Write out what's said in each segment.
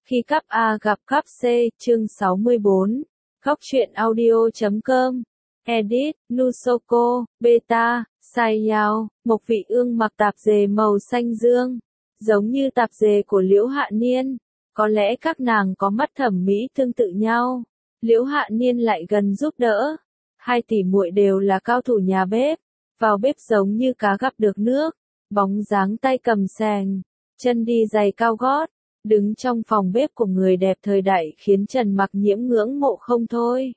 Khi cắp A gặp cắp C, chương 64. Góc truyện audio.com. Edit, Nusoko, Beta, Sayao, Mộc Vị Ương mặc tạp dề màu xanh dương, giống như tạp dề của Liễu Hạ Niên. Có lẽ các nàng có mắt thẩm mỹ tương tự nhau. Liễu Hạ Niên lại gần giúp đỡ. Hai tỷ muội đều là cao thủ nhà bếp, vào bếp giống như cá gặp được nước, bóng dáng tay cầm xèng, chân đi giày cao gót, đứng trong phòng bếp của người đẹp thời đại khiến Trần Mặc Nhiễm ngưỡng mộ không thôi.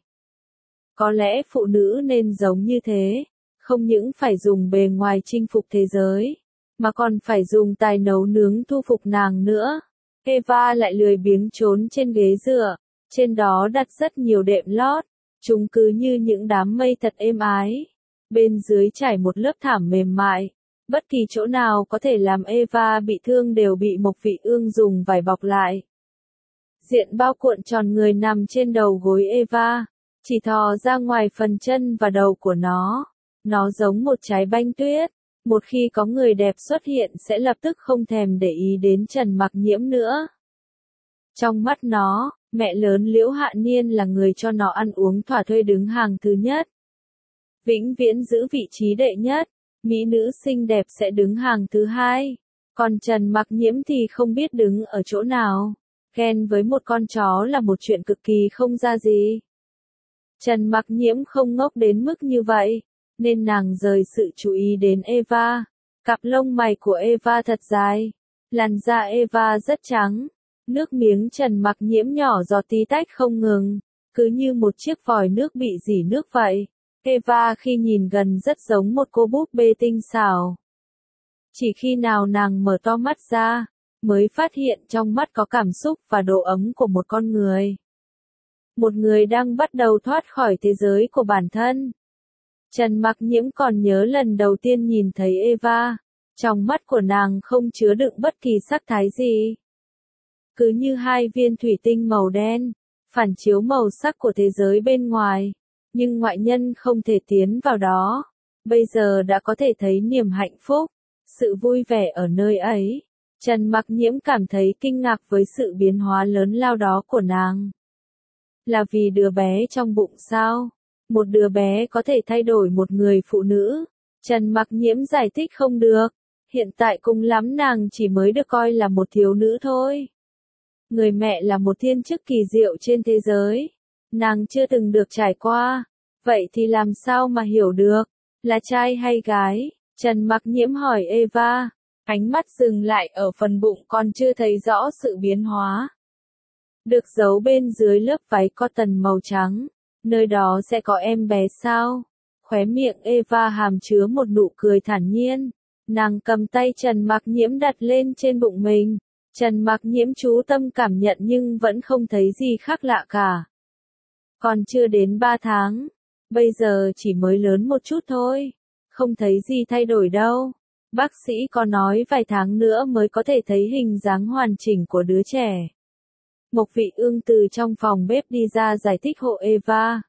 Có lẽ phụ nữ nên giống như thế, không những phải dùng bề ngoài chinh phục thế giới, mà còn phải dùng tài nấu nướng thu phục nàng nữa. Eva lại lười biếng trốn trên ghế dựa, trên đó đặt rất nhiều đệm lót, chúng cứ như những đám mây thật êm ái. Bên dưới trải một lớp thảm mềm mại, bất kỳ chỗ nào có thể làm Eva bị thương đều bị Mộc Vị Ương dùng vải bọc lại. Diện bao cuộn tròn người nằm trên đầu gối Eva, chỉ thò ra ngoài phần chân và đầu của nó. Nó giống một trái banh tuyết, một khi có người đẹp xuất hiện sẽ lập tức không thèm để ý đến Trần Mặc Nhiễm nữa. Trong mắt nó, mẹ lớn Liễu Hạ Niên là người cho nó ăn uống thỏa thuê đứng hàng thứ nhất. Vĩnh viễn giữ vị trí đệ nhất, mỹ nữ xinh đẹp sẽ đứng hàng thứ hai. Còn Trần Mặc Nhiễm thì không biết đứng ở chỗ nào. Ghen với một con chó là một chuyện cực kỳ không ra gì. Trần Mặc Nhiễm không ngốc đến mức như vậy, nên nàng rời sự chú ý đến Eva. Cặp lông mày của Eva thật dài, làn da Eva rất trắng, nước miếng Trần Mặc Nhiễm nhỏ giọt tí tách không ngừng, cứ như một chiếc vòi nước bị rỉ nước vậy. Eva khi nhìn gần rất giống một cô búp bê tinh xảo. Chỉ khi nào nàng mở to mắt ra, mới phát hiện trong mắt có cảm xúc và độ ấm của một con người. Một người đang bắt đầu thoát khỏi thế giới của bản thân. Trần Mặc Nhiễm còn nhớ lần đầu tiên nhìn thấy Eva, trong mắt của nàng không chứa đựng bất kỳ sắc thái gì. Cứ như hai viên thủy tinh màu đen, phản chiếu màu sắc của thế giới bên ngoài, nhưng ngoại nhân không thể tiến vào đó. Bây giờ đã có thể thấy niềm hạnh phúc, sự vui vẻ ở nơi ấy. Trần Mặc Nhiễm cảm thấy kinh ngạc với sự biến hóa lớn lao đó của nàng. Là vì đứa bé trong bụng sao? Một đứa bé có thể thay đổi một người phụ nữ. Trần Mặc Nhiễm giải thích không được. Hiện tại cùng lắm nàng chỉ mới được coi là một thiếu nữ thôi. Người mẹ là một thiên chức kỳ diệu trên thế giới. Nàng chưa từng được trải qua. Vậy thì làm sao mà hiểu được? Là trai hay gái? Trần Mặc Nhiễm hỏi Eva. Ánh mắt dừng lại ở phần bụng còn chưa thấy rõ sự biến hóa. Được giấu bên dưới lớp váy cotton màu trắng. Nơi đó sẽ có em bé sao? Khóe miệng Eva hàm chứa một nụ cười thản nhiên. Nàng cầm tay Trần Mặc Nhiễm đặt lên trên bụng mình. Trần Mặc Nhiễm chú tâm cảm nhận nhưng vẫn không thấy gì khác lạ cả. Còn chưa đến 3 tháng. Bây giờ chỉ mới lớn một chút thôi. Không thấy gì thay đổi đâu. Bác sĩ có nói vài tháng nữa mới có thể thấy hình dáng hoàn chỉnh của đứa trẻ. Mộc Vị Ương từ trong phòng bếp đi ra giải thích hộ Eva.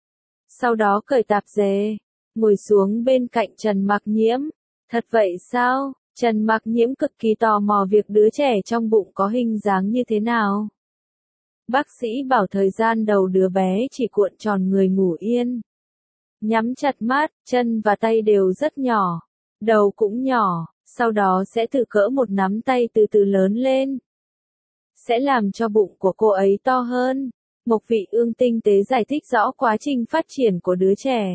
Sau đó cởi tạp dề, ngồi xuống bên cạnh Trần Mặc Nhiễm. Thật vậy sao? Trần Mặc Nhiễm cực kỳ tò mò việc đứa trẻ trong bụng có hình dáng như thế nào. Bác sĩ bảo thời gian đầu đứa bé chỉ cuộn tròn người ngủ yên. Nhắm chặt mắt, chân và tay đều rất nhỏ. Đầu cũng nhỏ, sau đó sẽ từ cỡ một nắm tay từ từ lớn lên. Sẽ làm cho bụng của cô ấy to hơn. Mộc Vị Ương tinh tế giải thích rõ quá trình phát triển của đứa trẻ.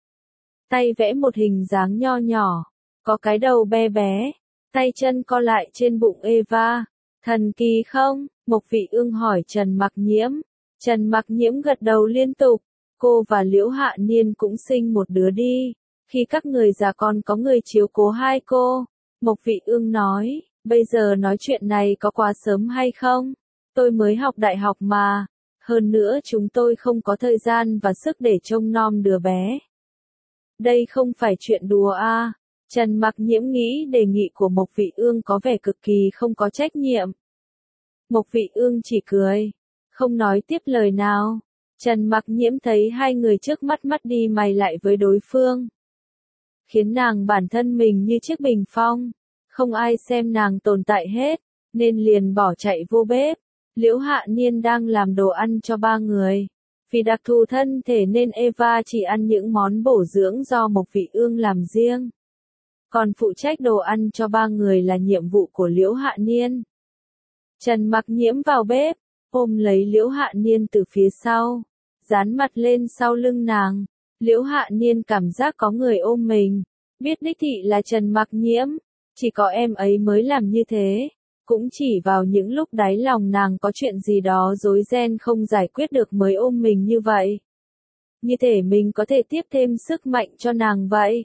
Tay vẽ một hình dáng nho nhỏ, có cái đầu bé bé, tay chân co lại trên bụng Eva. Thần kỳ không? Mộc Vị Ương hỏi Trần Mặc Nhiễm. Trần Mặc Nhiễm gật đầu liên tục. Cô và Liễu Hạ Niên cũng sinh một đứa đi. Khi các người già còn có người chiếu cố hai cô. Mộc Vị Ương nói, bây giờ nói chuyện này có quá sớm hay không? Tôi mới học đại học mà. Hơn nữa chúng tôi không có thời gian và sức để trông nom đứa bé. Đây không phải chuyện đùa à. Trần Mặc Nhiễm nghĩ đề nghị của Mộc Vị Ương có vẻ cực kỳ không có trách nhiệm. Mộc Vị Ương chỉ cười, không nói tiếp lời nào. Trần Mặc Nhiễm thấy hai người trước mắt mắt đi mày lại với đối phương. Khiến nàng bản thân mình như chiếc bình phong. Không ai xem nàng tồn tại hết, nên liền bỏ chạy vô bếp. Liễu Hạ Niên đang làm đồ ăn cho 3 người. Vì đặc thù thân thể nên Eva chỉ ăn những món bổ dưỡng do Mộc Vị Ương làm riêng. Còn phụ trách đồ ăn cho 3 người là nhiệm vụ của Liễu Hạ Niên. Trần Mặc Nhiễm vào bếp, ôm lấy Liễu Hạ Niên từ phía sau, dán mặt lên sau lưng nàng. Liễu Hạ Niên cảm giác có người ôm mình, biết đích thị là Trần Mặc Nhiễm, chỉ có em ấy mới làm như thế. Cũng chỉ vào những lúc đáy lòng nàng có chuyện gì đó rối ren không giải quyết được mới ôm mình như vậy. Như thể mình có thể tiếp thêm sức mạnh cho nàng vậy.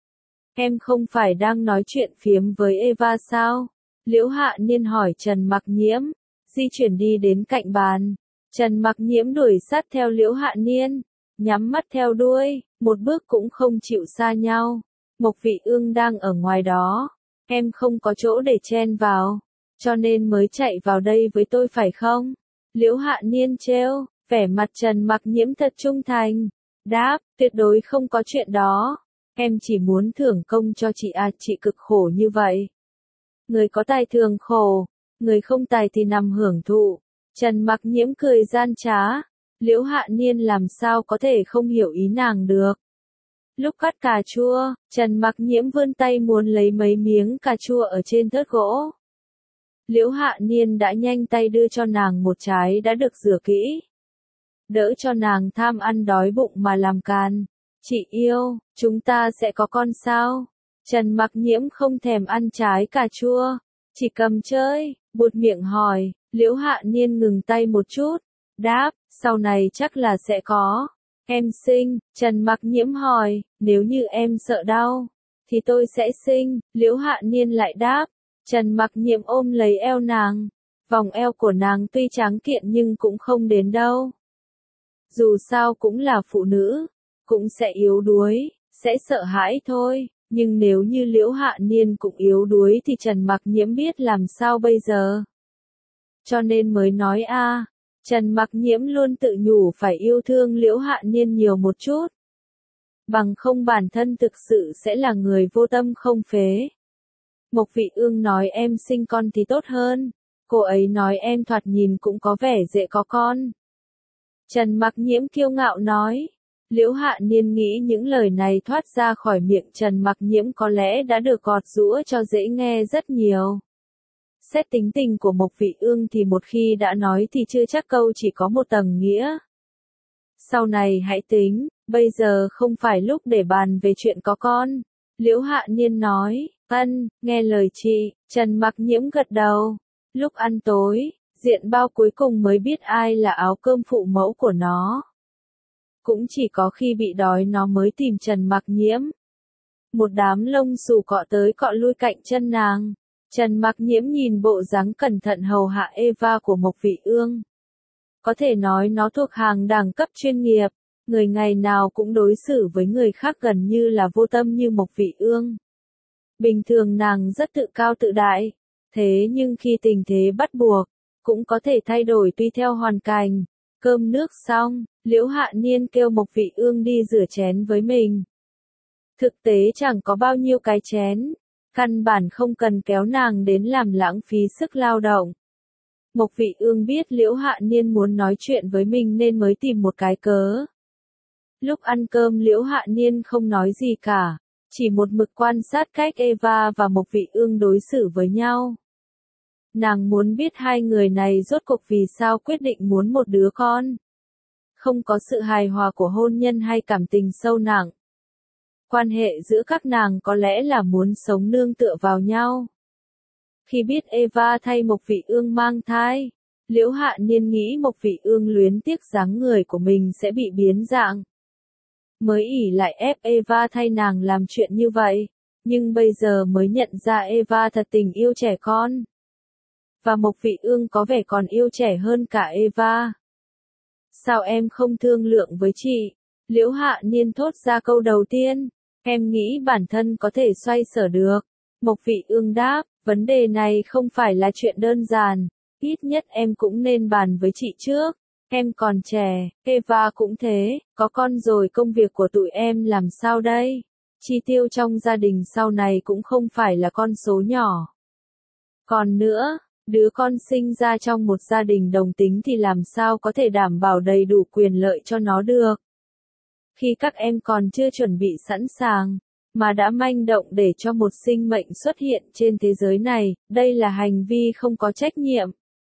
Em không phải đang nói chuyện phiếm với Eva sao? Liễu Hạ Niên hỏi Trần Mặc Nhiễm, di chuyển đi đến cạnh bàn. Trần Mặc Nhiễm đuổi sát theo Liễu Hạ Niên, nhắm mắt theo đuôi, một bước cũng không chịu xa nhau. Mộc Vị Ương đang ở ngoài đó, em không có chỗ để chen vào, cho nên mới chạy vào đây với tôi phải không? Liễu Hạ Niên trêu, vẻ mặt Trần Mặc Nhiễm thật trung thành. Đáp, tuyệt đối không có chuyện đó. Em chỉ muốn thưởng công cho chị à, chị cực khổ như vậy. Người có tài thường khổ, người không tài thì nằm hưởng thụ. Trần Mặc Nhiễm cười gian trá. Liễu Hạ Niên làm sao có thể không hiểu ý nàng được. Lúc cắt cà chua, Trần Mặc Nhiễm vươn tay muốn lấy mấy miếng cà chua ở trên thớt gỗ. Liễu Hạ Niên đã nhanh tay đưa cho nàng một trái đã được rửa kỹ. Đỡ cho nàng tham ăn đói bụng mà làm càn. Chị yêu, chúng ta sẽ có con sao? Trần Mặc Nhiễm không thèm ăn trái cà chua, chỉ cầm chơi, buột miệng hỏi. Liễu Hạ Niên ngừng tay một chút, đáp, sau này chắc là sẽ có. Em sinh, Trần Mặc Nhiễm hỏi, nếu như em sợ đau, thì tôi sẽ sinh. Liễu Hạ Niên lại đáp. Trần Mặc Nhiễm ôm lấy eo nàng, vòng eo của nàng tuy tráng kiện nhưng cũng không đến đâu. Dù sao cũng là phụ nữ, cũng sẽ yếu đuối, sẽ sợ hãi thôi, nhưng nếu như Liễu Hạ Niên cũng yếu đuối thì Trần Mặc Nhiễm biết làm sao bây giờ. Cho nên mới nói Trần Mặc Nhiễm luôn tự nhủ phải yêu thương Liễu Hạ Niên nhiều một chút. Bằng không bản thân thực sự sẽ là người vô tâm không phế. Mộc Vị Ương nói em sinh con thì tốt hơn. Cô ấy nói em thoạt nhìn cũng có vẻ dễ có con. Trần Mặc Nhiễm kiêu ngạo nói. Liễu Hạ Niên nghĩ những lời này thoát ra khỏi miệng Trần Mặc Nhiễm có lẽ đã được gọt giũa cho dễ nghe rất nhiều. Xét tính tình của Mộc Vị Ương thì một khi đã nói thì chưa chắc câu chỉ có một tầng nghĩa. Sau này hãy tính, bây giờ không phải lúc để bàn về chuyện có con. Liễu Hạ Niên nói, nghe lời chị. Trần Mặc Nhiễm gật đầu. Lúc ăn tối, Diện Bao cuối cùng mới biết ai là áo cơm phụ mẫu của nó. Cũng chỉ có khi bị đói nó mới tìm Trần Mặc Nhiễm. Một đám lông xù cọ tới cọ lui cạnh chân nàng. Trần Mặc Nhiễm nhìn bộ dáng cẩn thận hầu hạ Eva của Mộc Vị Ương. Có thể nói nó thuộc hàng đẳng cấp chuyên nghiệp, người ngày nào cũng đối xử với người khác gần như là vô tâm như Mộc Vị Ương. Bình thường nàng rất tự cao tự đại, thế nhưng khi tình thế bắt buộc, cũng có thể thay đổi tùy theo hoàn cảnh. Cơm nước xong, Liễu Hạ Niên kêu Mộc Vị Ương đi rửa chén với mình. Thực tế chẳng có bao nhiêu cái chén, căn bản không cần kéo nàng đến làm lãng phí sức lao động. Mộc Vị Ương biết Liễu Hạ Niên muốn nói chuyện với mình nên mới tìm một cái cớ. Lúc ăn cơm Liễu Hạ Niên không nói gì cả, chỉ một mực quan sát cách Eva và Mộc Vị Ương đối xử với nhau. Nàng muốn biết hai người này rốt cuộc vì sao quyết định muốn một đứa con. Không có sự hài hòa của hôn nhân hay cảm tình sâu nặng. Quan hệ giữa các nàng có lẽ là muốn sống nương tựa vào nhau. Khi biết Eva thay Mộc Vị Ương mang thai, Liễu Hạ Niên nghĩ Mộc Vị Ương luyến tiếc dáng người của mình sẽ bị biến dạng. Mới ỷ lại ép Eva thay nàng làm chuyện như vậy, nhưng bây giờ mới nhận ra Eva thật tình yêu trẻ con. Và Mộc Vị Ương có vẻ còn yêu trẻ hơn cả Eva. Sao em không thương lượng với chị? Liễu Hạ Niên thốt ra câu đầu tiên. Em nghĩ bản thân có thể xoay sở được. Mộc Vị Ương đáp, vấn đề này không phải là chuyện đơn giản. Ít nhất em cũng nên bàn với chị trước. Em còn trẻ, Eva cũng thế, có con rồi công việc của tụi em làm sao đây? Chi tiêu trong gia đình sau này cũng không phải là con số nhỏ. Còn nữa, Đứa con sinh ra trong một gia đình đồng tính thì làm sao có thể đảm bảo đầy đủ quyền lợi cho nó được. Khi các em còn chưa chuẩn bị sẵn sàng, mà đã manh động để cho một sinh mệnh xuất hiện trên thế giới này, đây là hành vi không có trách nhiệm.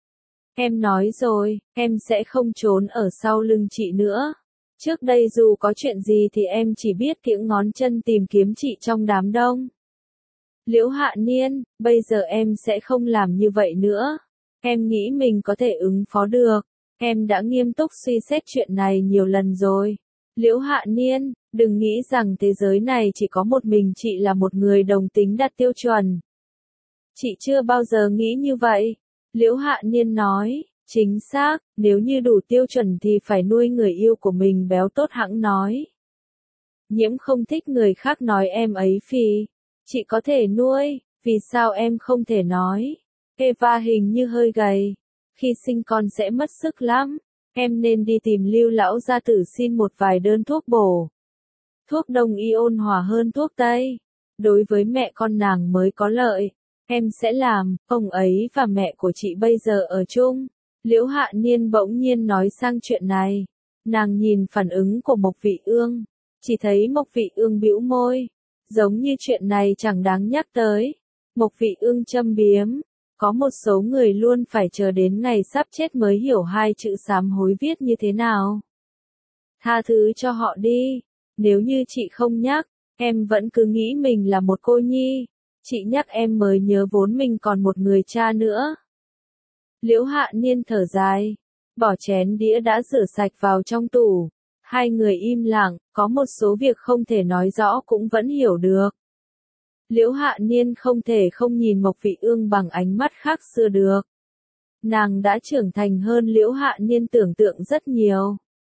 Em nói rồi, em sẽ không trốn ở sau lưng chị nữa. Trước đây dù có chuyện gì thì em chỉ biết kiễng ngón chân tìm kiếm chị trong đám đông. Liễu Hạ Niên, bây giờ em sẽ không làm như vậy nữa. Em nghĩ mình có thể ứng phó được. Em đã nghiêm túc suy xét chuyện này nhiều lần rồi. Liễu Hạ Niên, đừng nghĩ rằng thế giới này chỉ có một mình chị là một người đồng tính đạt tiêu chuẩn. Chị chưa bao giờ nghĩ như vậy. Liễu Hạ Niên nói, chính xác, nếu như đủ tiêu chuẩn thì phải nuôi người yêu của mình béo tốt hẵng nói. Nhiễm không thích người khác nói em ấy phì. Chị có thể nuôi, vì sao em không thể nói? Eva hình như hơi gầy. Khi sinh con sẽ mất sức lắm. Em nên đi tìm Lưu lão gia tử xin một vài đơn thuốc bổ. Thuốc đông y ôn hòa hơn thuốc tây. Đối với mẹ con nàng mới có lợi. Em sẽ làm, ông ấy và mẹ của chị bây giờ ở chung. Liễu Hạ Niên bỗng nhiên nói sang chuyện này. Nàng nhìn phản ứng của Mộc Vị Ương. Chỉ thấy Mộc Vị Ương bĩu môi. Giống như chuyện này chẳng đáng nhắc tới. Mộc Vị Ương châm biếm. Có một số người luôn phải chờ đến ngày sắp chết mới hiểu hai chữ sám hối viết như thế nào. Tha thứ cho họ đi. Nếu như chị không nhắc, em vẫn cứ nghĩ mình là một cô nhi. Chị nhắc em mới nhớ vốn mình còn một người cha nữa. Liễu Hạ Niên thở dài. Bỏ chén đĩa đã rửa sạch vào trong tủ. Hai người im lặng, có một số việc không thể nói rõ cũng vẫn hiểu được. Liễu Hạ Niên không thể không nhìn Mộc Vị Ương bằng ánh mắt khác xưa được. Nàng đã trưởng thành hơn Liễu Hạ Niên tưởng tượng rất nhiều.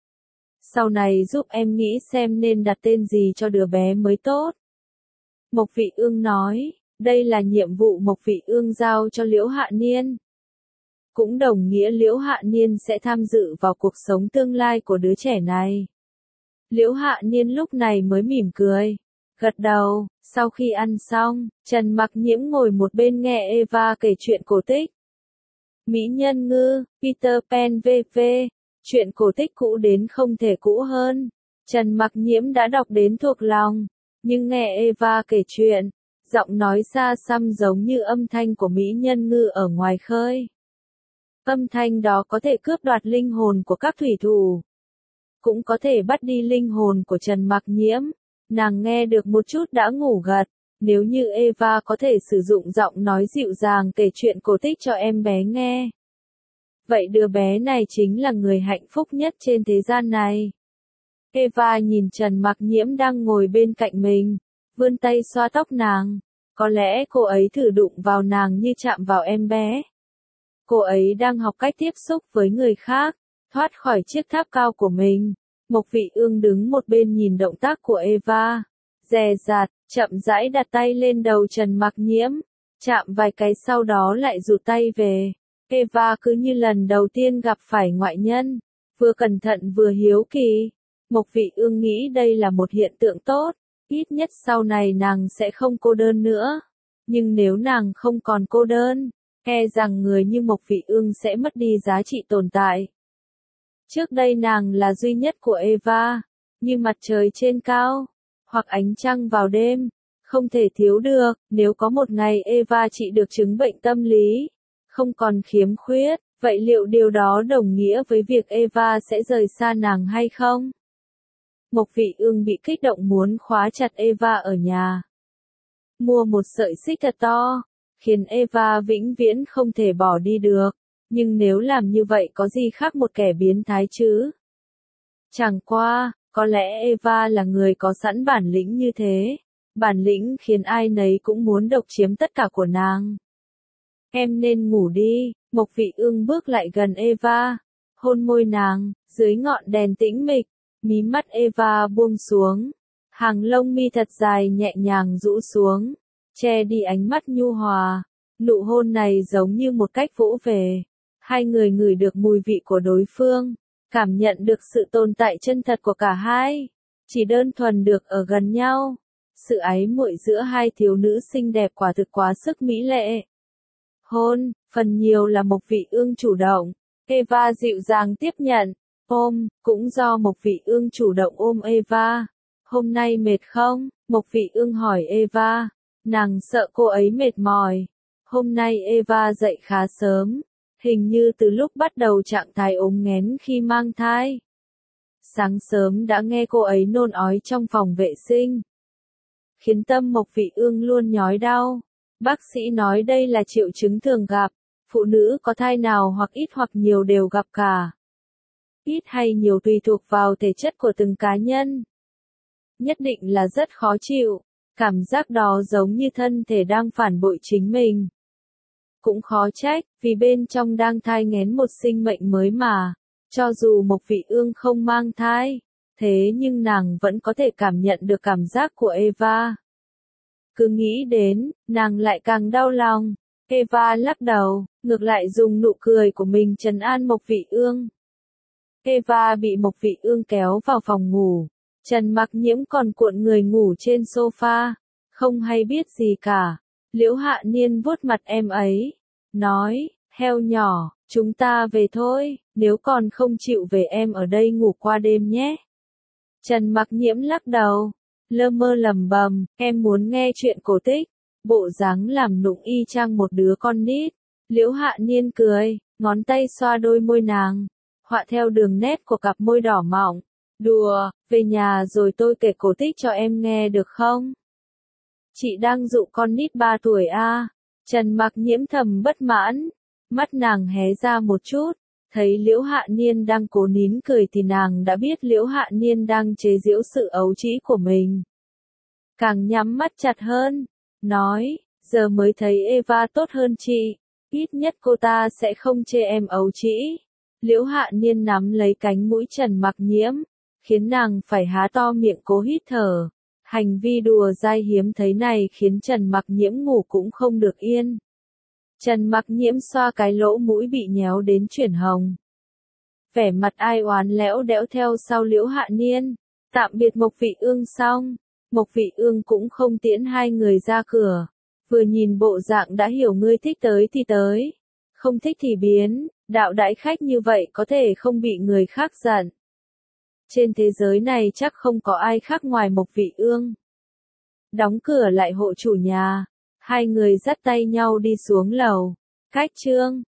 Sau này giúp em nghĩ xem nên đặt tên gì cho đứa bé mới tốt. Mộc Vị Ương nói, đây là nhiệm vụ Mộc Vị Ương giao cho Liễu Hạ Niên. Cũng đồng nghĩa Liễu Hạ Niên sẽ tham dự vào cuộc sống tương lai của đứa trẻ này. Liễu Hạ Niên lúc này mới mỉm cười, gật đầu. Sau khi ăn xong, Trần Mặc Nhiễm ngồi một bên nghe Eva kể chuyện cổ tích. Mỹ Nhân Ngư, Peter Pan v.v. Chuyện cổ tích cũ đến không thể cũ hơn. Trần Mặc Nhiễm đã đọc đến thuộc lòng, nhưng nghe Eva kể chuyện, giọng nói xa xăm giống như âm thanh của Mỹ Nhân Ngư ở ngoài khơi. Âm thanh đó có thể cướp đoạt linh hồn của các thủy thủ, cũng có thể bắt đi linh hồn của Trần Mặc Nhiễm. Nàng nghe được một chút đã ngủ gật. Nếu như Eva có thể sử dụng giọng nói dịu dàng kể chuyện cổ tích cho em bé nghe, vậy đứa bé này chính là người hạnh phúc nhất trên thế gian này. Eva nhìn Trần Mặc Nhiễm đang ngồi bên cạnh mình, vươn tay xoa tóc nàng. Có lẽ cô ấy thử đụng vào nàng như chạm vào em bé. Cô ấy đang học cách tiếp xúc với người khác, thoát khỏi chiếc tháp cao của mình. Mộc Vị Ương đứng một bên nhìn động tác của Eva, dè dặt, chậm rãi đặt tay lên đầu Trần Mặc Nhiễm, chạm vài cái sau đó lại rụt tay về. Eva cứ như lần đầu tiên gặp phải ngoại nhân, vừa cẩn thận vừa hiếu kỳ. Mộc Vị Ương nghĩ đây là một hiện tượng tốt, ít nhất sau này nàng sẽ không cô đơn nữa. Nhưng nếu nàng không còn cô đơn, e rằng người như Mộc Vị Ương sẽ mất đi giá trị tồn tại. Trước đây nàng là duy nhất của Eva, như mặt trời trên cao, hoặc ánh trăng vào đêm, không thể thiếu được. Nếu có một ngày Eva trị được chứng bệnh tâm lý, không còn khiếm khuyết, vậy liệu điều đó đồng nghĩa với việc Eva sẽ rời xa nàng hay không? Mộc Vị Ương bị kích động muốn khóa chặt Eva ở nhà. Mua một sợi xích thật to, khiến Eva vĩnh viễn không thể bỏ đi được. Nhưng nếu làm như vậy có gì khác một kẻ biến thái chứ? Chẳng qua, có lẽ Eva là người có sẵn bản lĩnh như thế. Bản lĩnh khiến ai nấy cũng muốn độc chiếm tất cả của nàng. Em nên ngủ đi. Mộc Vị Ương bước lại gần Eva, hôn môi nàng, dưới ngọn đèn tĩnh mịch, mí mắt Eva buông xuống. Hàng lông mi thật dài nhẹ nhàng rũ xuống, che đi ánh mắt nhu hòa. Nụ hôn này giống như một cách vỗ về. Hai người ngửi được mùi vị của đối phương, cảm nhận được sự tồn tại chân thật của cả hai. Chỉ đơn thuần được ở gần nhau. Sự ái muội giữa hai thiếu nữ xinh đẹp quả thực quá sức mỹ lệ. hôn, phần nhiều là Mộc Vị Ương chủ động. Eva dịu dàng tiếp nhận, ôm, cũng do Mộc Vị Ương chủ động ôm Eva. Hôm nay mệt không? Mộc Vị Ương hỏi Eva. Nàng sợ cô ấy mệt mỏi. Hôm nay Eva dậy khá sớm, hình như từ lúc bắt đầu trạng thái ốm nghén khi mang thai. Sáng sớm đã nghe cô ấy nôn ói trong phòng vệ sinh, khiến tâm Mộc Vị Ương luôn nhói đau. Bác sĩ nói đây là triệu chứng thường gặp, phụ nữ có thai nào hoặc ít hoặc nhiều đều gặp cả. Ít hay nhiều tùy thuộc vào thể chất của từng cá nhân. Nhất định là rất khó chịu, cảm giác đó giống như thân thể đang phản bội chính mình. Cũng khó trách, vì bên trong đang thai nghén một sinh mệnh mới mà. Cho dù Mộc Vị Ương không mang thai, thế nhưng nàng vẫn có thể cảm nhận được cảm giác của Eva. Cứ nghĩ đến, nàng lại càng đau lòng. Eva lắc đầu, ngược lại dùng nụ cười của mình trấn an Mộc Vị Ương. Eva bị Mộc Vị Ương kéo vào phòng ngủ. Trần Mặc Nhiễm còn cuộn người ngủ trên sofa, không hay biết gì cả. Liễu Hạ Niên vuốt mặt em ấy, nói, heo nhỏ, chúng ta về thôi, nếu còn không chịu về em ở đây ngủ qua đêm nhé. Trần Mặc Nhiễm lắc đầu, lơ mơ lẩm bẩm, em muốn nghe chuyện cổ tích, bộ dáng làm nũng y chang một đứa con nít. Liễu Hạ Niên cười, ngón tay xoa đôi môi nàng, họa theo đường nét của cặp môi đỏ mọng. Đùa, về nhà rồi tôi kể cổ tích cho em nghe được không? Chị đang dụ con nít 3 tuổi à? Trần Mặc Nhiễm thầm bất mãn, mắt nàng hé ra một chút, thấy Liễu Hạ Niên đang cố nín cười thì nàng đã biết Liễu Hạ Niên đang chế giễu sự ấu trĩ của mình. Càng nhắm mắt chặt hơn, nói, giờ mới thấy Eva tốt hơn chị, ít nhất cô ta sẽ không chê em ấu trĩ. Liễu Hạ Niên nắm lấy cánh mũi Trần Mặc Nhiễm, khiến nàng phải há to miệng cố hít thở. Hành vi đùa dai hiếm thấy này khiến Trần Mặc Nhiễm ngủ cũng không được yên. Trần Mặc Nhiễm xoa cái lỗ mũi bị nhéo đến chuyển hồng. Vẻ mặt ai oán lẽo đẽo theo sau Liễu Hạ Niên. Tạm biệt Mộc Vị Ương xong, Mộc Vị Ương cũng không tiễn hai người ra cửa. Vừa nhìn bộ dạng đã hiểu ngươi thích tới thì tới, không thích thì biến, đạo đãi khách như vậy có thể không bị người khác giận. Trên thế giới này chắc không có ai khác ngoài Mộc Vị Ương. Đóng cửa lại hộ chủ nhà, hai người dắt tay nhau đi xuống lầu. Cách chương